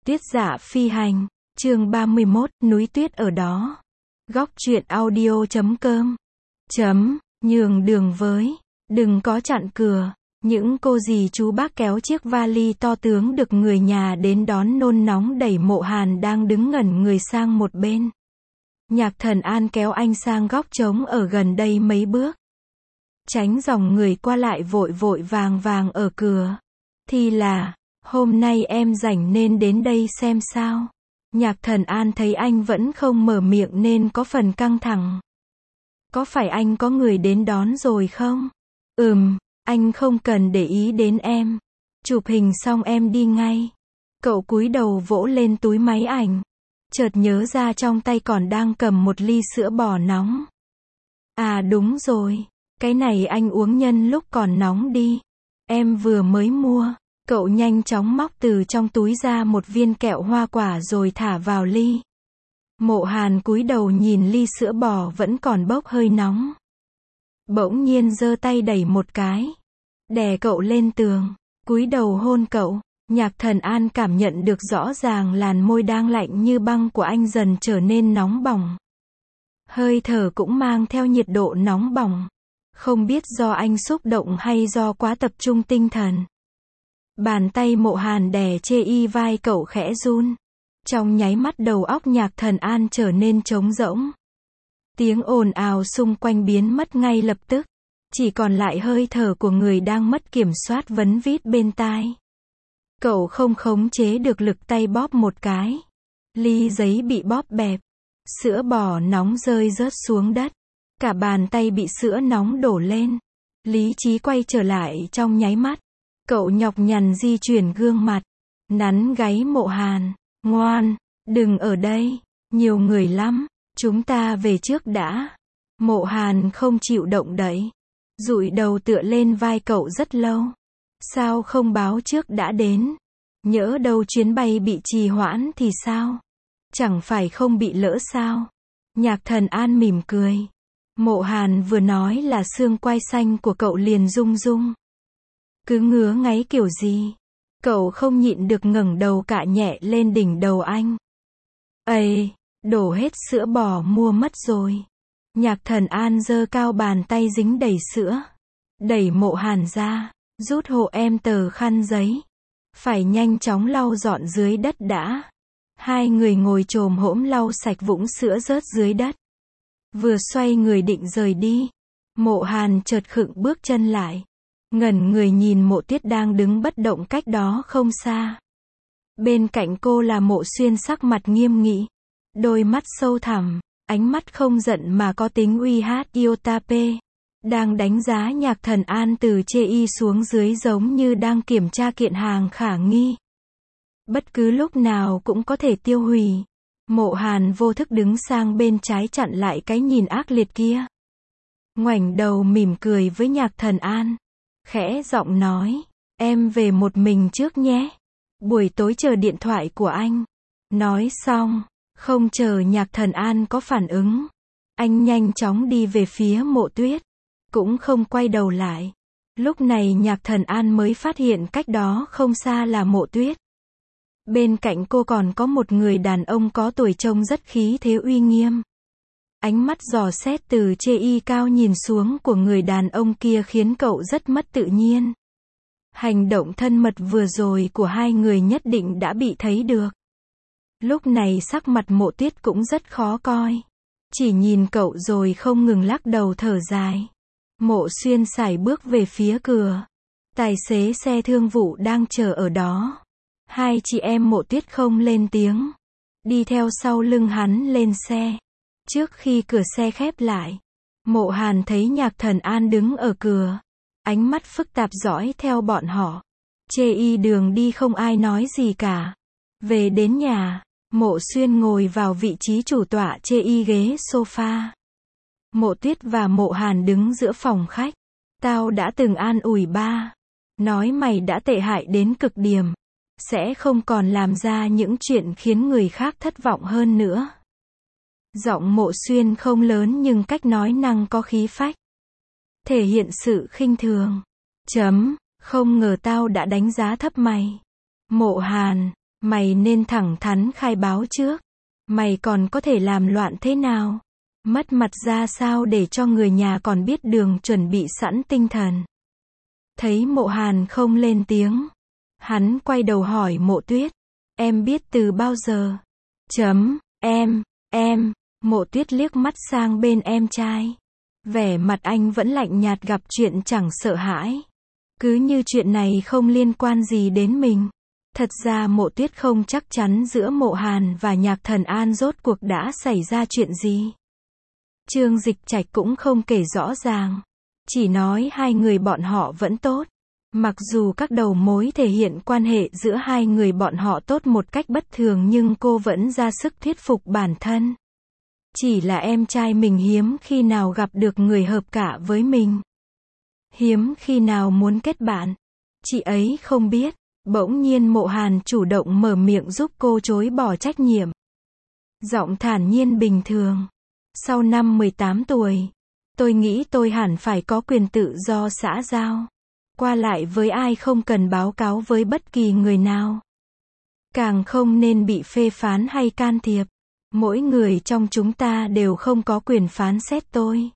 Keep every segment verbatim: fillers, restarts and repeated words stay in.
Tuyết Dạ Phi Hành, chương ba mươi mốt, núi tuyết ở đó. Góc truyện audio chấm com. Chấm, nhường đường với, đừng có chặn cửa. Những cô dì chú bác kéo chiếc vali to tướng được người nhà đến đón nôn nóng đẩy Mộ Hàn đang đứng ngẩn người sang một bên. Nhạc Thần An kéo anh sang góc trống ở gần đây mấy bước. Tránh dòng người qua lại vội vội vàng vàng ở cửa. Thì là, hôm nay em rảnh nên đến đây xem sao. Nhạc Thần An thấy anh vẫn không mở miệng nên có phần căng thẳng. Có phải anh có người đến đón rồi không? Ừm, anh không cần để ý đến em. Chụp hình xong em đi ngay. Cậu cúi đầu vỗ lên túi máy ảnh. Chợt nhớ ra trong tay còn đang cầm một ly sữa bò nóng. À đúng rồi, cái này anh uống nhân lúc còn nóng đi. Em vừa mới mua. Cậu nhanh chóng móc từ trong túi ra một viên kẹo hoa quả rồi thả vào ly. Mộ Hàn cúi đầu nhìn ly sữa bò vẫn còn bốc hơi nóng. Bỗng nhiên giơ tay đẩy một cái. Đè cậu lên tường. Cúi đầu hôn cậu. Nhạc Thần An cảm nhận được rõ ràng làn môi đang lạnh như băng của anh dần trở nên nóng bỏng. Hơi thở cũng mang theo nhiệt độ nóng bỏng. Không biết do anh xúc động hay do quá tập trung tinh thần. Bàn tay Mộ Hàn đè chê y vai cậu khẽ run. Trong nháy mắt đầu óc Nhạc Thần An trở nên trống rỗng. Tiếng ồn ào xung quanh biến mất ngay lập tức. Chỉ còn lại hơi thở của người đang mất kiểm soát vấn vít bên tai. Cậu không khống chế được lực tay bóp một cái. Ly giấy bị bóp bẹp. Sữa bò nóng rơi rớt xuống đất. Cả bàn tay bị sữa nóng đổ lên. Lý trí quay trở lại trong nháy mắt. Cậu nhọc nhằn di chuyển gương mặt. Nắn gáy Mộ Hàn. Ngoan, đừng ở đây. Nhiều người lắm. Chúng ta về trước đã. Mộ Hàn không chịu động đậy. Dụi đầu tựa lên vai cậu rất lâu. Sao không báo trước đã đến? Nhỡ đâu chuyến bay bị trì hoãn thì sao? Chẳng phải không bị lỡ sao? Nhạc Thần An mỉm cười. Mộ Hàn vừa nói là xương quai xanh của cậu liền rung rung. Cứ ngứa ngáy kiểu gì? Cậu không nhịn được ngẩng đầu cạ nhẹ lên đỉnh đầu anh. Ây, đổ hết sữa bò mua mất rồi. Nhạc Thần An giơ cao bàn tay dính đầy sữa. Đẩy Mộ Hàn ra. Rút hộ em tờ khăn giấy. Phải nhanh chóng lau dọn dưới đất đã. Hai người ngồi chồm hổm lau sạch vũng sữa rớt dưới đất. Vừa xoay người định rời đi. Mộ Hàn chợt khựng bước chân lại. Ngẩn người nhìn Mộ Tuyết đang đứng bất động cách đó không xa. Bên cạnh cô là Mộ Xuyên sắc mặt nghiêm nghị. Đôi mắt sâu thẳm, ánh mắt không giận mà có tính uy hát Iotape. Đang đánh giá Nhạc Thần An từ chê y xuống dưới giống như đang kiểm tra kiện hàng khả nghi. Bất cứ lúc nào cũng có thể tiêu hủy. Mộ Hàn vô thức đứng sang bên trái chặn lại cái nhìn ác liệt kia. Ngoảnh đầu mỉm cười với Nhạc Thần An. Khẽ giọng nói, em về một mình trước nhé. Buổi tối chờ điện thoại của anh. Nói xong, không chờ Nhạc Thần An có phản ứng. Anh nhanh chóng đi về phía Mộ Tuyết. Cũng không quay đầu lại. Lúc này Nhạc Thần An mới phát hiện cách đó không xa là Mộ Tuyết. Bên cạnh cô còn có một người đàn ông có tuổi trông rất khí thế uy nghiêm. Ánh mắt dò xét từ chê y cao nhìn xuống của người đàn ông kia khiến cậu rất mất tự nhiên. Hành động thân mật vừa rồi của hai người nhất định đã bị thấy được. Lúc này sắc mặt Mộ Tuyết cũng rất khó coi. Chỉ nhìn cậu rồi không ngừng lắc đầu thở dài. Mộ Xuyên sải bước về phía cửa. Tài xế xe thương vụ đang chờ ở đó. Hai chị em Mộ Tuyết không lên tiếng. Đi theo sau lưng hắn lên xe. Trước khi cửa xe khép lại, Mộ Hàn thấy Nhạc Thần An đứng ở cửa. Ánh mắt phức tạp dõi theo bọn họ. Chê y đường đi không ai nói gì cả. Về đến nhà, Mộ Xuyên ngồi vào vị trí chủ tọa chê y ghế sofa. Mộ Tuyết và Mộ Hàn đứng giữa phòng khách. Tao đã từng an ủi ba. Nói mày đã tệ hại đến cực điểm. Sẽ không còn làm ra những chuyện khiến người khác thất vọng hơn nữa. Giọng Mộ Xuyên không lớn nhưng cách nói năng có khí phách. Thể hiện sự khinh thường. Chấm, không ngờ tao đã đánh giá thấp mày. Mộ Hàn, Mày nên thẳng thắn khai báo trước. Mày còn có thể làm loạn thế nào? Mất mặt ra sao để cho người nhà còn biết đường chuẩn bị sẵn tinh thần. Thấy Mộ Hàn không lên tiếng. Hắn quay đầu hỏi Mộ Tuyết. Em biết từ bao giờ? Chấm, em, em, Mộ Tuyết liếc mắt sang bên em trai. Vẻ mặt anh vẫn lạnh nhạt, gặp chuyện chẳng sợ hãi. Cứ như chuyện này không liên quan gì đến mình. Thật ra Mộ Tuyết không chắc chắn giữa Mộ Hàn và Nhạc Thần An rốt cuộc đã xảy ra chuyện gì. Trương Dịch Trạch cũng không kể rõ ràng. Chỉ nói hai người bọn họ vẫn tốt. Mặc dù các đầu mối thể hiện quan hệ giữa hai người bọn họ tốt một cách bất thường, nhưng cô vẫn ra sức thuyết phục bản thân. Chỉ là em trai mình hiếm khi nào gặp được người hợp cả với mình. Hiếm khi nào muốn kết bạn. Chị ấy không biết. Bỗng nhiên Mộ Hàn chủ động mở miệng giúp cô chối bỏ trách nhiệm. Giọng thản nhiên bình thường. Sau năm mười tám tuổi, tôi nghĩ tôi hẳn phải có quyền tự do xã giao. Qua lại với ai không cần báo cáo với bất kỳ người nào. Càng không nên bị phê phán hay can thiệp. Mỗi người trong chúng ta đều không có quyền phán xét tôi.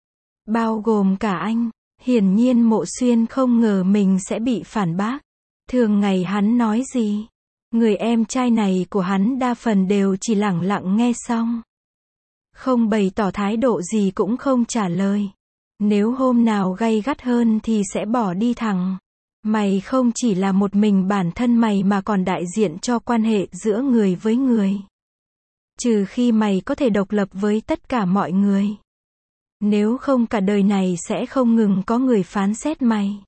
Bao gồm cả anh. Hiển nhiên Mộ Xuyên không ngờ mình sẽ bị phản bác. Thường ngày hắn nói gì, người em trai này của hắn đa phần đều chỉ lẳng lặng nghe xong. Không bày tỏ thái độ gì, cũng không trả lời. Nếu hôm nào gay gắt hơn thì sẽ bỏ đi thẳng. Mày không chỉ là một mình bản thân mày mà còn đại diện cho quan hệ giữa người với người. Trừ khi mày có thể độc lập với tất cả mọi người. Nếu không cả đời này sẽ không ngừng có người phán xét mày.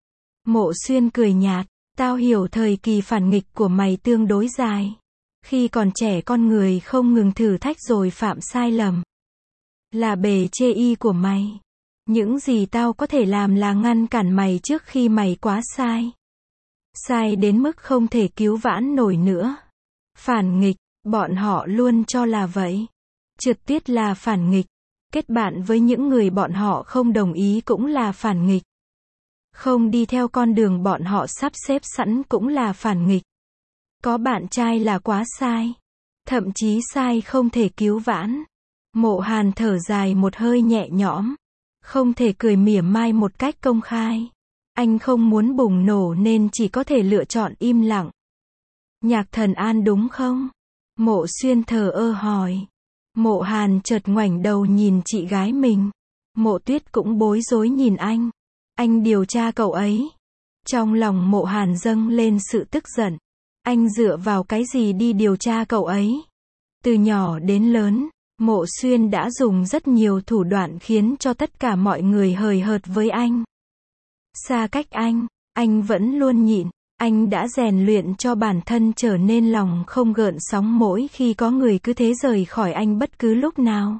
Mộ Xuyên cười nhạt. Tao hiểu thời kỳ phản nghịch của mày tương đối dài. Khi còn trẻ con người không ngừng thử thách rồi phạm sai lầm. Là bề chê y của mày. Những gì tao có thể làm là ngăn cản mày trước khi mày quá sai. Sai đến mức không thể cứu vãn nổi nữa. Phản nghịch, bọn họ luôn cho là vậy. Trượt tiết là phản nghịch. Kết bạn với những người bọn họ không đồng ý cũng là phản nghịch. Không đi theo con đường bọn họ sắp xếp sẵn cũng là phản nghịch. Có bạn trai là quá sai. Thậm chí sai không thể cứu vãn. Mộ Hàn thở dài một hơi nhẹ nhõm. Không thể cười mỉa mai một cách công khai. Anh không muốn bùng nổ nên chỉ có thể lựa chọn im lặng. Nhạc Thần An đúng không? Mộ Xuyên thờ ơ hỏi. Mộ Hàn chợt ngoảnh đầu nhìn chị gái mình. Mộ Tuyết cũng bối rối nhìn anh. Anh điều tra cậu ấy. Trong lòng Mộ Hàn dâng lên sự tức giận. Anh dựa vào cái gì đi điều tra cậu ấy? Từ nhỏ đến lớn, Mộ Xuyên đã dùng rất nhiều thủ đoạn khiến cho tất cả mọi người hời hợt với anh. Xa cách anh, anh vẫn luôn nhịn. Anh đã rèn luyện cho bản thân trở nên lòng không gợn sóng mỗi khi có người cứ thế rời khỏi anh bất cứ lúc nào.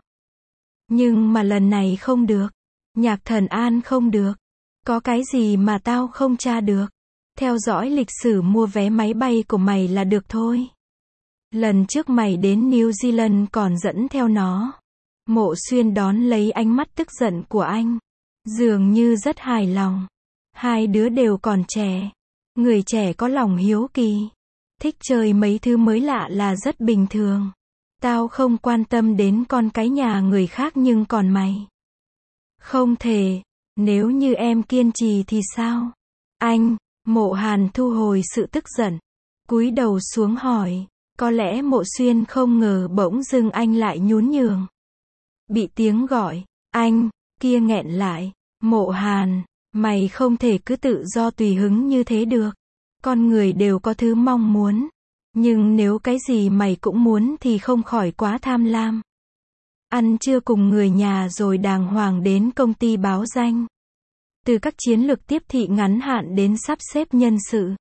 Nhưng mà lần này không được. Nhạc Thần An không được. Có cái gì mà tao không tra được? Theo dõi lịch sử mua vé máy bay của mày là được thôi. Lần trước mày đến New Zealand còn dẫn theo nó. Mộ Xuyên đón lấy ánh mắt tức giận của anh. Dường như rất hài lòng. Hai đứa đều còn trẻ. Người trẻ có lòng hiếu kỳ. Thích chơi mấy thứ mới lạ là rất bình thường. Tao không quan tâm đến con cái nhà người khác, nhưng còn mày. Không thể. Nếu như em kiên trì thì sao? Anh, Mộ Hàn thu hồi sự tức giận. Cúi đầu xuống hỏi. Có lẽ Mộ Xuyên không ngờ bỗng dưng anh lại nhún nhường. Bị tiếng gọi, anh, kia nghẹn lại. Mộ Hàn, mày không thể cứ tự do tùy hứng như thế được. Con người đều có thứ mong muốn. Nhưng nếu cái gì mày cũng muốn thì không khỏi quá tham lam. Ăn trưa cùng người nhà rồi đàng hoàng đến công ty báo danh. Từ các chiến lược tiếp thị ngắn hạn đến sắp xếp nhân sự.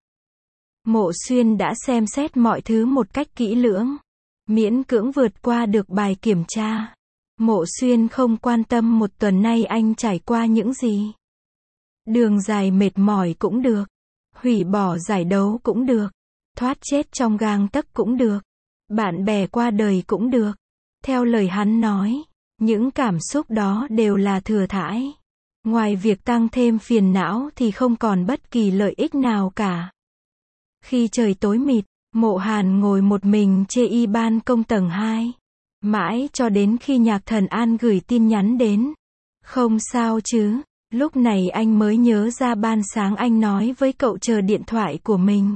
Mộ Xuyên đã xem xét mọi thứ một cách kỹ lưỡng. Miễn cưỡng vượt qua được bài kiểm tra. Mộ Xuyên không quan tâm một tuần nay anh trải qua những gì. Đường dài mệt mỏi cũng được. Hủy bỏ giải đấu cũng được. Thoát chết trong gang tấc cũng được. Bạn bè qua đời cũng được. Theo lời hắn nói, những cảm xúc đó đều là thừa thãi. Ngoài việc tăng thêm phiền não thì không còn bất kỳ lợi ích nào cả. Khi trời tối mịt, Mộ Hàn ngồi một mình trên ban công tầng hai. Mãi cho đến khi Nhạc Thần An gửi tin nhắn đến. Không sao chứ, lúc này anh mới nhớ ra ban sáng anh nói với cậu chờ điện thoại của mình.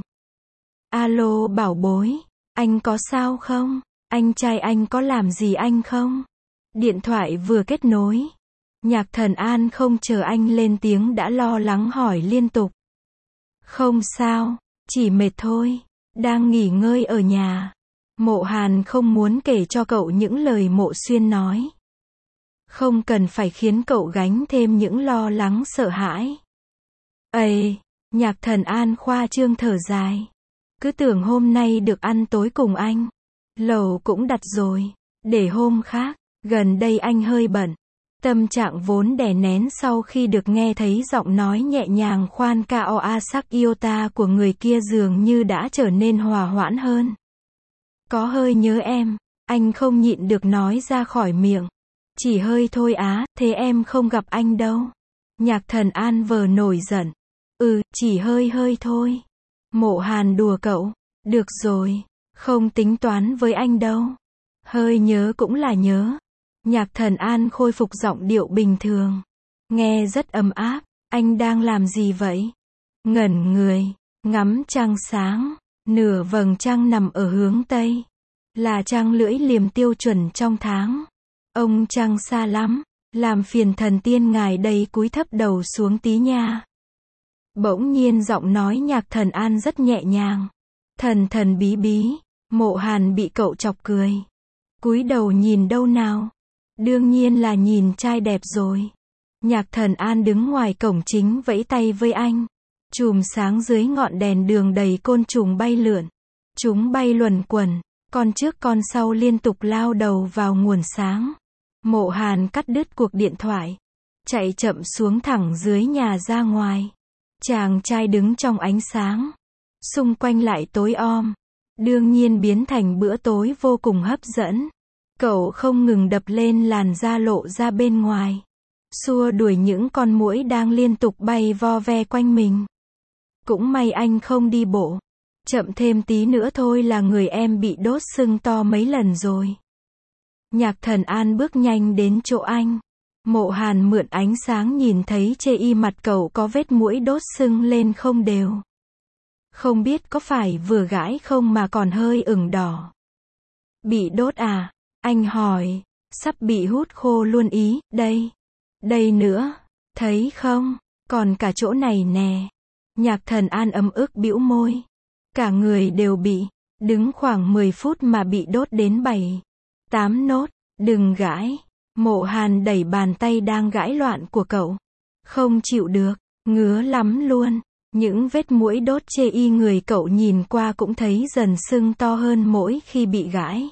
Alo bảo bối, anh có sao không? Anh trai anh có làm gì anh không? Điện thoại vừa kết nối. Nhạc Thần An không chờ anh lên tiếng đã lo lắng hỏi liên tục. Không sao, chỉ mệt thôi, đang nghỉ ngơi ở nhà. Mộ Hàn không muốn kể cho cậu những lời Mộ Xuyên nói. Không cần phải khiến cậu gánh thêm những lo lắng sợ hãi. Ây, Nhạc Thần An khoa trương thở dài. Cứ tưởng hôm nay được ăn tối cùng anh. Lẩu cũng đặt rồi, để hôm khác, gần đây anh hơi bận. Tâm trạng vốn đè nén sau khi được nghe thấy giọng nói nhẹ nhàng khoan cao asak iota của người kia dường như đã trở nên hòa hoãn hơn. Có hơi nhớ em, anh không nhịn được nói ra khỏi miệng. Chỉ hơi thôi á, thế em không gặp anh đâu. Nhạc Thần An vờ nổi giận. Ừ, chỉ hơi hơi thôi. Mộ Hàn đùa cậu. Được rồi, không tính toán với anh đâu. Hơi nhớ cũng là nhớ. Nhạc Thần An khôi phục giọng điệu bình thường. Nghe rất ấm áp. Anh đang làm gì vậy? Ngẩn người, ngắm trăng sáng. Nửa vầng trăng nằm ở hướng Tây. Là trăng lưỡi liềm tiêu chuẩn trong tháng. Ông trăng xa lắm. Làm phiền thần tiên ngài đây cúi thấp đầu xuống tí nha. Bỗng nhiên giọng nói Nhạc Thần An rất nhẹ nhàng. Thần thần bí bí. Mộ Hàn bị cậu chọc cười. Cúi đầu nhìn đâu nào? Đương nhiên là nhìn trai đẹp rồi. Nhạc Thần An đứng ngoài cổng chính vẫy tay với anh. Chùm sáng dưới ngọn đèn đường đầy côn trùng bay lượn. Chúng bay luẩn quẩn, con trước con sau liên tục lao đầu vào nguồn sáng. Mộ Hàn cắt đứt cuộc điện thoại. Chạy chậm xuống thẳng dưới nhà ra ngoài. Chàng trai đứng trong ánh sáng. Xung quanh lại tối om. Đương nhiên biến thành bữa tối vô cùng hấp dẫn. Cậu không ngừng đập lên làn da lộ ra bên ngoài. Xua đuổi những con muỗi đang liên tục bay vo ve quanh mình. Cũng may anh không đi bộ. Chậm thêm tí nữa thôi là người em bị đốt sưng to mấy lần rồi. Nhạc Thần An bước nhanh đến chỗ anh. Mộ Hàn mượn ánh sáng nhìn thấy trên y mặt cậu có vết muỗi đốt sưng lên không đều. Không biết có phải vừa gãi không mà còn hơi ửng đỏ. Bị đốt à? Anh hỏi. Sắp bị hút khô luôn ý, đây. Đây nữa. Thấy không? Còn cả chỗ này nè. Nhạc Thần An ấm ức bĩu môi. Cả người đều bị. Đứng khoảng mười phút mà bị đốt đến bảy, tám nốt. Đừng gãi. Mộ Hàn đẩy bàn tay đang gãi loạn của cậu. Không chịu được. Ngứa lắm luôn. Những vết muỗi đốt chê y người cậu nhìn qua cũng thấy dần sưng to hơn mỗi khi bị gãi.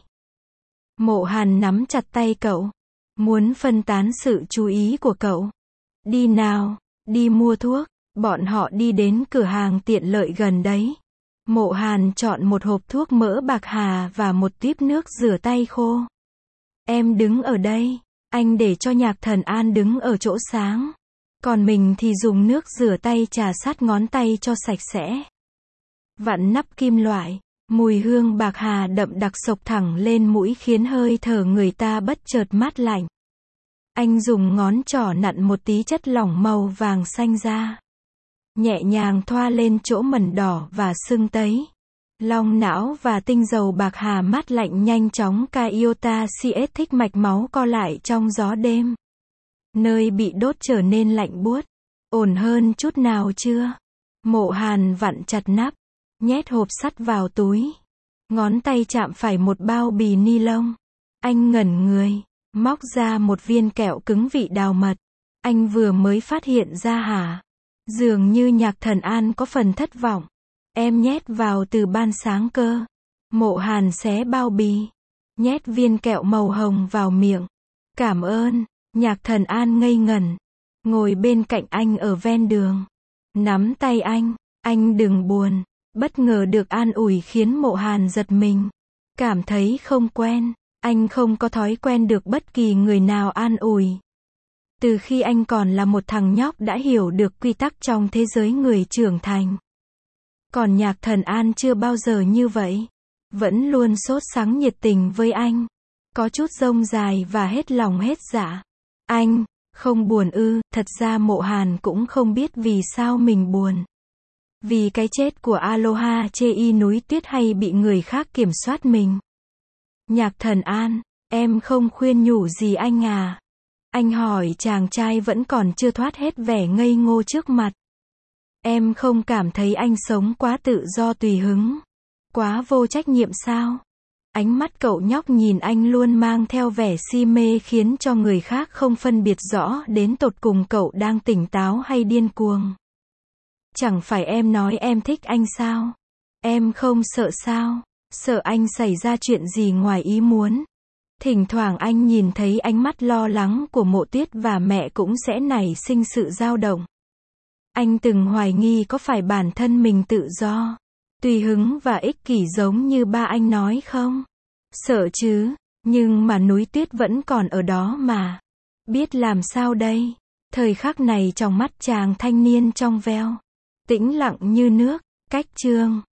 Mộ Hàn nắm chặt tay cậu. Muốn phân tán sự chú ý của cậu. Đi nào. Đi mua thuốc. Bọn họ đi đến cửa hàng tiện lợi gần đấy. Mộ Hàn chọn một hộp thuốc mỡ bạc hà và một tuýp nước rửa tay khô. Em đứng ở đây. Anh để cho Nhạc Thần An đứng ở chỗ sáng. Còn mình thì dùng nước rửa tay chà sát ngón tay cho sạch sẽ. Vặn nắp kim loại. Mùi hương bạc hà đậm đặc xộc thẳng lên mũi khiến hơi thở người ta bất chợt mát lạnh. Anh dùng ngón trỏ nặn một tí chất lỏng màu vàng xanh ra. Nhẹ nhàng thoa lên chỗ mẩn đỏ và sưng tấy. Long não và tinh dầu bạc hà mát lạnh nhanh chóng ca iota cs thích mạch máu co lại trong gió đêm. Nơi bị đốt trở nên lạnh buốt. Ổn hơn chút nào chưa? Mộ Hàn vặn chặt nắp. Nhét hộp sắt vào túi. Ngón tay chạm phải một bao bì ni lông. Anh ngẩn người. Móc ra một viên kẹo cứng vị đào mật. Anh vừa mới phát hiện ra hả? Dường như Nhạc Thần An có phần thất vọng. Em nhét vào từ ban sáng cơ. Mộ Hàn xé bao bì. Nhét viên kẹo màu hồng vào miệng. Cảm ơn. Nhạc Thần An ngây ngẩn. Ngồi bên cạnh anh ở ven đường. Nắm tay anh. Anh đừng buồn. Bất ngờ được an ủi khiến Mộ Hàn giật mình. Cảm thấy không quen. Anh không có thói quen được bất kỳ người nào an ủi. Từ khi anh còn là một thằng nhóc đã hiểu được quy tắc trong thế giới người trưởng thành. Còn Nhạc Thần An chưa bao giờ như vậy. Vẫn luôn sốt sắng nhiệt tình với anh. Có chút rông dài và hết lòng hết dạ. Anh, không buồn ư? Thật ra Mộ Hàn cũng không biết vì sao mình buồn. Vì cái chết của Aloha chê y núi tuyết hay bị người khác kiểm soát mình? Nhạc Thần An, em không khuyên nhủ gì anh à? Anh hỏi chàng trai vẫn còn chưa thoát hết vẻ ngây ngô trước mặt. Em không cảm thấy anh sống quá tự do tùy hứng, quá vô trách nhiệm sao? Ánh mắt cậu nhóc nhìn anh luôn mang theo vẻ si mê khiến cho người khác không phân biệt rõ đến tột cùng cậu đang tỉnh táo hay điên cuồng. Chẳng phải em nói em thích anh sao? Em không sợ sao? Sợ anh xảy ra chuyện gì ngoài ý muốn. Thỉnh thoảng anh nhìn thấy ánh mắt lo lắng của Mộ Tuyết và mẹ cũng sẽ nảy sinh sự dao động. Anh từng hoài nghi có phải bản thân mình tự do, tùy hứng và ích kỷ giống như ba anh nói không? Sợ chứ, nhưng mà núi tuyết vẫn còn ở đó mà. Biết làm sao đây? Thời khắc này trong mắt chàng thanh niên trong veo, tĩnh lặng như nước. Cách chương